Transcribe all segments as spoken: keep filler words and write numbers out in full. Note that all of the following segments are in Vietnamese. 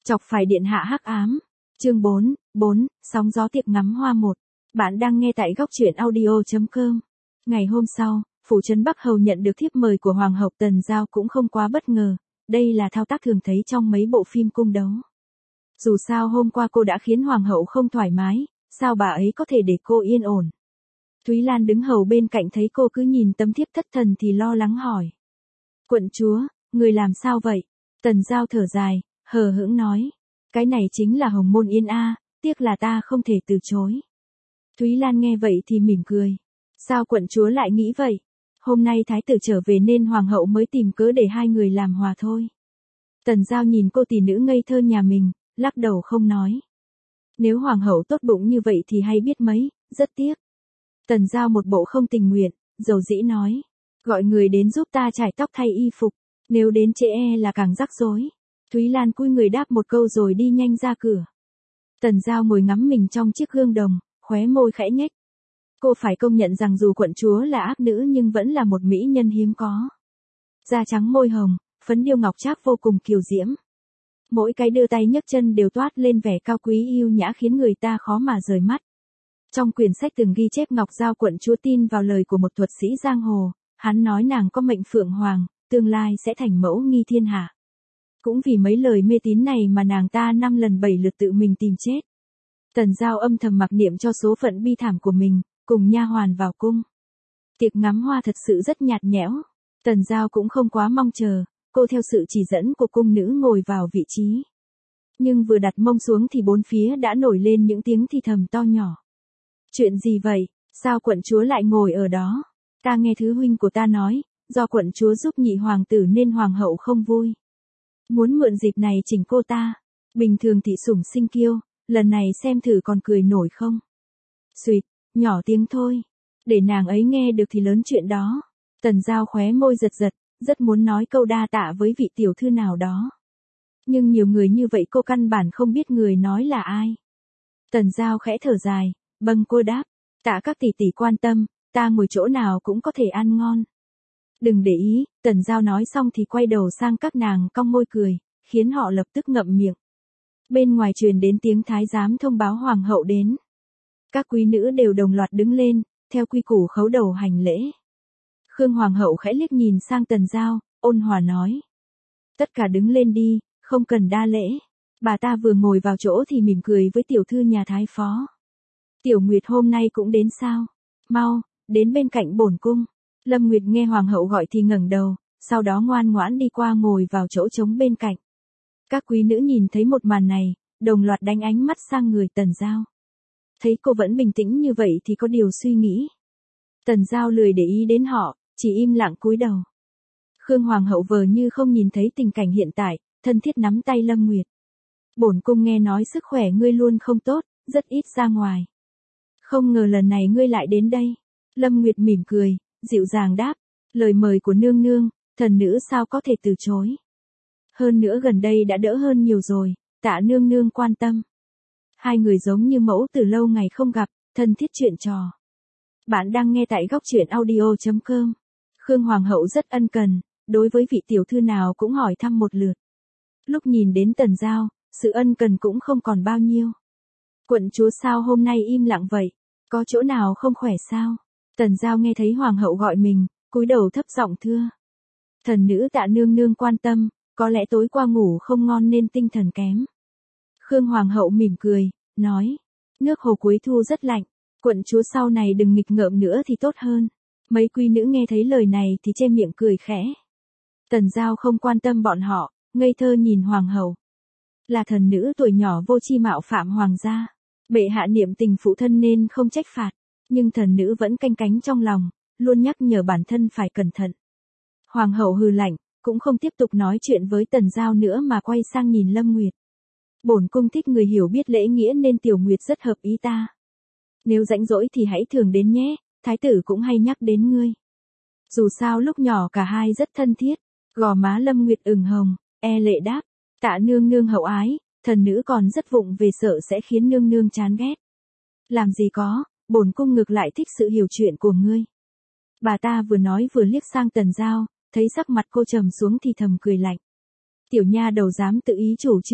Chọc phải điện hạ hắc ám. Chương bốn, bốn, sóng gió tiệc ngắm hoa một. Bạn đang nghe tại góc truyện audio chấm com. Ngày hôm sau, phủ trấn Bắc Hầu nhận được thiếp mời của Hoàng hậu Tần Giao cũng không quá bất ngờ, đây là thao tác thường thấy trong mấy bộ phim cung đấu. Dù sao hôm qua cô đã khiến Hoàng hậu không thoải mái, sao bà ấy có thể để cô yên ổn. Thúy Lan đứng hầu bên cạnh thấy cô cứ nhìn tấm thiếp thất thần thì lo lắng hỏi. Quận chúa, người làm sao vậy? Tần Giao thở dài, hờ hững nói. Cái này chính là hồng môn yên a, tiếc là ta không thể từ chối. Thúy Lan nghe vậy thì mỉm cười. Sao quận chúa lại nghĩ vậy? Hôm nay thái tử trở về nên hoàng hậu mới tìm cớ để hai người làm hòa thôi. Tần Giao nhìn cô tỷ nữ ngây thơ nhà mình, lắc đầu không nói. Nếu hoàng hậu tốt bụng như vậy thì hay biết mấy, rất tiếc. Tần Giao một bộ không tình nguyện, dầu dĩ nói. Gọi người đến giúp ta trải tóc thay y phục, nếu đến trễ e là càng rắc rối. Thúy Lan cúi người đáp một câu rồi đi nhanh ra cửa. Tần Giao ngồi ngắm mình trong chiếc gương đồng, khóe môi khẽ nhếch. Cô phải công nhận rằng dù quận chúa là ác nữ nhưng vẫn là một mỹ nhân hiếm có. Da trắng môi hồng, phấn điêu ngọc trác vô cùng kiều diễm. Mỗi cái đưa tay nhấc chân đều toát lên vẻ cao quý yêu nhã khiến người ta khó mà rời mắt. Trong quyển sách từng ghi chép Ngọc Giao quận chúa tin vào lời của một thuật sĩ giang hồ, hắn nói nàng có mệnh phượng hoàng, tương lai sẽ thành mẫu nghi thiên hạ. Cũng vì mấy lời mê tín này mà nàng ta năm lần bảy lượt tự mình tìm chết. Tần Giao âm thầm mặc niệm cho số phận bi thảm của mình, cùng nha hoàn vào cung. Tiệc ngắm hoa thật sự rất nhạt nhẽo. Tần Giao cũng không quá mong chờ, cô theo sự chỉ dẫn của cung nữ ngồi vào vị trí. Nhưng vừa đặt mông xuống thì bốn phía đã nổi lên những tiếng thì thầm to nhỏ. Chuyện gì vậy, sao quận chúa lại ngồi ở đó? Ta nghe thứ huynh của ta nói, do quận chúa giúp nhị hoàng tử nên hoàng hậu không vui. Muốn mượn dịp này chỉnh cô ta. Bình thường thị sủng sinh kiêu, lần này xem thử còn cười nổi không? Xuyệt, nhỏ tiếng thôi. Để nàng ấy nghe được thì lớn chuyện đó. Tần Giao khóe môi giật giật, rất muốn nói câu đa tạ với vị tiểu thư nào đó. Nhưng nhiều người như vậy cô căn bản không biết người nói là ai. Tần Giao khẽ thở dài, bâng cô đáp. Tạ các tỷ tỷ quan tâm, ta ngồi chỗ nào cũng có thể ăn ngon. Đừng để ý, Tần Giao nói xong thì quay đầu sang các nàng cong môi cười, khiến họ lập tức ngậm miệng. Bên ngoài truyền đến tiếng thái giám thông báo hoàng hậu đến. Các quý nữ đều đồng loạt đứng lên, theo quy củ khấu đầu hành lễ. Khương hoàng hậu khẽ liếc nhìn sang Tần Giao, ôn hòa nói. Tất cả đứng lên đi, không cần đa lễ. Bà ta vừa ngồi vào chỗ thì mỉm cười với tiểu thư nhà thái phó. Tiểu Nguyệt hôm nay cũng đến sao? Mau, đến bên cạnh bổn cung. Lâm Nguyệt nghe hoàng hậu gọi thì ngẩng đầu, sau đó ngoan ngoãn đi qua ngồi vào chỗ trống bên cạnh. Các quý nữ nhìn thấy một màn này, đồng loạt đánh ánh mắt sang người Tần Giao. Thấy cô vẫn bình tĩnh như vậy thì có điều suy nghĩ. Tần Giao lười để ý đến họ, chỉ im lặng cúi đầu. Khương hoàng hậu vờ như không nhìn thấy tình cảnh hiện tại, thân thiết nắm tay Lâm Nguyệt. Bổn cung nghe nói sức khỏe ngươi luôn không tốt, rất ít ra ngoài. Không ngờ lần này ngươi lại đến đây. Lâm Nguyệt mỉm cười, dịu dàng đáp, lời mời của nương nương, thần nữ sao có thể từ chối. Hơn nữa gần đây đã đỡ hơn nhiều rồi, tạ nương nương quan tâm. Hai người giống như mẫu từ lâu ngày không gặp, thân thiết chuyện trò. Bạn đang nghe tại góc truyện audio chấm com. Khương hoàng hậu rất ân cần, đối với vị tiểu thư nào cũng hỏi thăm một lượt. Lúc nhìn đến Tần Giao, sự ân cần cũng không còn bao nhiêu. Quận chúa sao hôm nay im lặng vậy, có chỗ nào không khỏe sao? Tần Giao nghe thấy hoàng hậu gọi mình, cúi đầu thấp giọng thưa. Thần nữ tạ nương nương quan tâm, có lẽ tối qua ngủ không ngon nên tinh thần kém. Khương hoàng hậu mỉm cười, nói, nước hồ cuối thu rất lạnh, quận chúa sau này đừng nghịch ngợm nữa thì tốt hơn. Mấy quý nữ nghe thấy lời này thì che miệng cười khẽ. Tần Giao không quan tâm bọn họ, ngây thơ nhìn hoàng hậu. Là thần nữ tuổi nhỏ vô chi mạo phạm hoàng gia, bệ hạ niệm tình phụ thân nên không trách phạt. Nhưng thần nữ vẫn canh cánh trong lòng, luôn nhắc nhở bản thân phải cẩn thận. Hoàng hậu hừ lạnh, cũng không tiếp tục nói chuyện với Tần Giao nữa mà quay sang nhìn Lâm Nguyệt. Bổn cung thích người hiểu biết lễ nghĩa nên Tiểu Nguyệt rất hợp ý ta. Nếu rảnh rỗi thì hãy thường đến nhé, thái tử cũng hay nhắc đến ngươi. Dù sao lúc nhỏ cả hai rất thân thiết, gò má Lâm Nguyệt ửng hồng, e lệ đáp, tạ nương nương hậu ái, thần nữ còn rất vụng về sợ sẽ khiến nương nương chán ghét. Làm gì có. Bổn cung ngược lại thích sự hiểu chuyện của ngươi. Bà ta vừa nói vừa liếc sang Tần Giao, thấy sắc mặt cô trầm xuống thì thầm cười lạnh. Tiểu nha đầu dám tự ý chủ trương,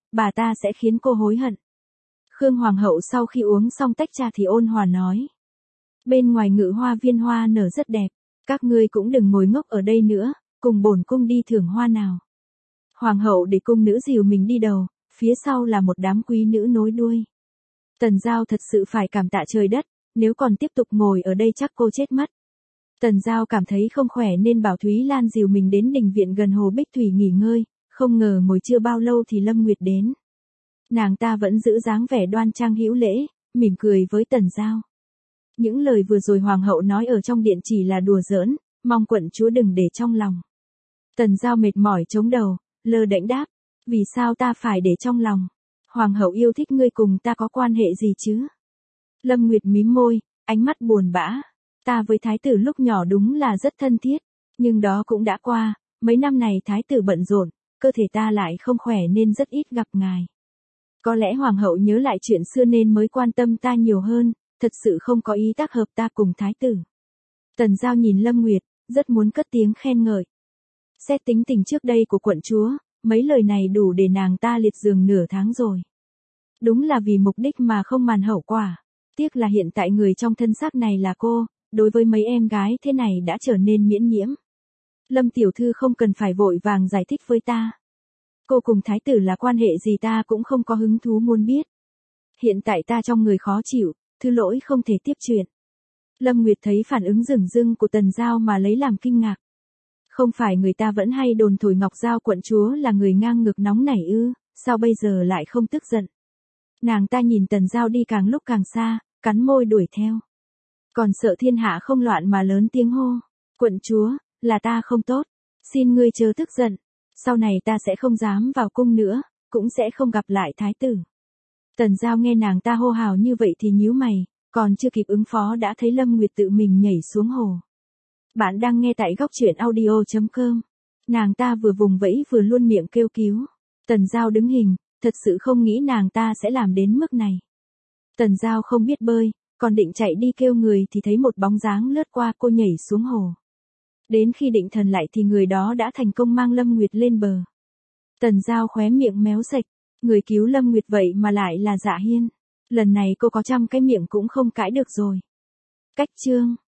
bà ta sẽ khiến cô hối hận. Khương Hoàng hậu sau khi uống xong tách trà thì ôn hòa nói. Bên ngoài Ngự Hoa viên hoa nở rất đẹp, các ngươi cũng đừng ngồi ngốc ở đây nữa, cùng bổn cung đi thưởng hoa nào. Hoàng hậu để cung nữ dìu mình đi đầu, phía sau là một đám quý nữ nối đuôi. Tần Giao thật sự phải cảm tạ trời đất, nếu còn tiếp tục ngồi ở đây chắc cô chết mất. Tần Giao cảm thấy không khỏe nên bảo Thúy Lan dìu mình đến đình viện gần hồ Bích Thủy nghỉ ngơi, không ngờ ngồi chưa bao lâu thì Lâm Nguyệt đến. Nàng ta vẫn giữ dáng vẻ đoan trang hữu lễ, mỉm cười với Tần Giao. Những lời vừa rồi Hoàng hậu nói ở trong điện chỉ là đùa giỡn, mong quận chúa đừng để trong lòng. Tần Giao mệt mỏi chống đầu, lơ đễnh đáp, vì sao ta phải để trong lòng? Hoàng hậu yêu thích ngươi cùng ta có quan hệ gì chứ? Lâm Nguyệt mím môi, ánh mắt buồn bã. Ta với thái tử lúc nhỏ đúng là rất thân thiết, nhưng đó cũng đã qua, mấy năm này thái tử bận rộn, cơ thể ta lại không khỏe nên rất ít gặp ngài. Có lẽ hoàng hậu nhớ lại chuyện xưa nên mới quan tâm ta nhiều hơn, thật sự không có ý tác hợp ta cùng thái tử. Tần Giao nhìn Lâm Nguyệt, rất muốn cất tiếng khen ngợi. Xét tính tình trước đây của quận chúa, mấy lời này đủ để nàng ta liệt giường nửa tháng rồi. Đúng là vì mục đích mà không màng hậu quả. Tiếc là hiện tại người trong thân xác này là cô, đối với mấy em gái thế này đã trở nên miễn nhiễm. Lâm tiểu thư không cần phải vội vàng giải thích với ta. Cô cùng thái tử là quan hệ gì ta cũng không có hứng thú muốn biết. Hiện tại ta trong người khó chịu, thứ lỗi không thể tiếp chuyện. Lâm Nguyệt thấy phản ứng dửng dưng của Tần Giao mà lấy làm kinh ngạc. Không phải người ta vẫn hay đồn thổi Ngọc Giao quận chúa là người ngang ngược nóng nảy ư, sao bây giờ lại không tức giận. Nàng ta nhìn Tần Giao đi càng lúc càng xa, cắn môi đuổi theo. Còn sợ thiên hạ không loạn mà lớn tiếng hô. Quận chúa, là ta không tốt. Xin ngươi chớ tức giận. Sau này ta sẽ không dám vào cung nữa, cũng sẽ không gặp lại thái tử. Tần Giao nghe nàng ta hô hào như vậy thì nhíu mày, còn chưa kịp ứng phó đã thấy Lâm Nguyệt tự mình nhảy xuống hồ. Bạn đang nghe tại góc truyện audio chấm com. Nàng ta vừa vùng vẫy vừa luôn miệng kêu cứu. Tần Giao đứng hình, thật sự không nghĩ nàng ta sẽ làm đến mức này. Tần Giao không biết bơi, còn định chạy đi kêu người thì thấy một bóng dáng lướt qua cô nhảy xuống hồ. Đến khi định thần lại thì người đó đã thành công mang Lâm Nguyệt lên bờ. Tần Giao khóe miệng méo sạch, người cứu Lâm Nguyệt vậy mà lại là Dạ Hiên. Lần này cô có trăm cái miệng cũng không cãi được rồi. Cách chương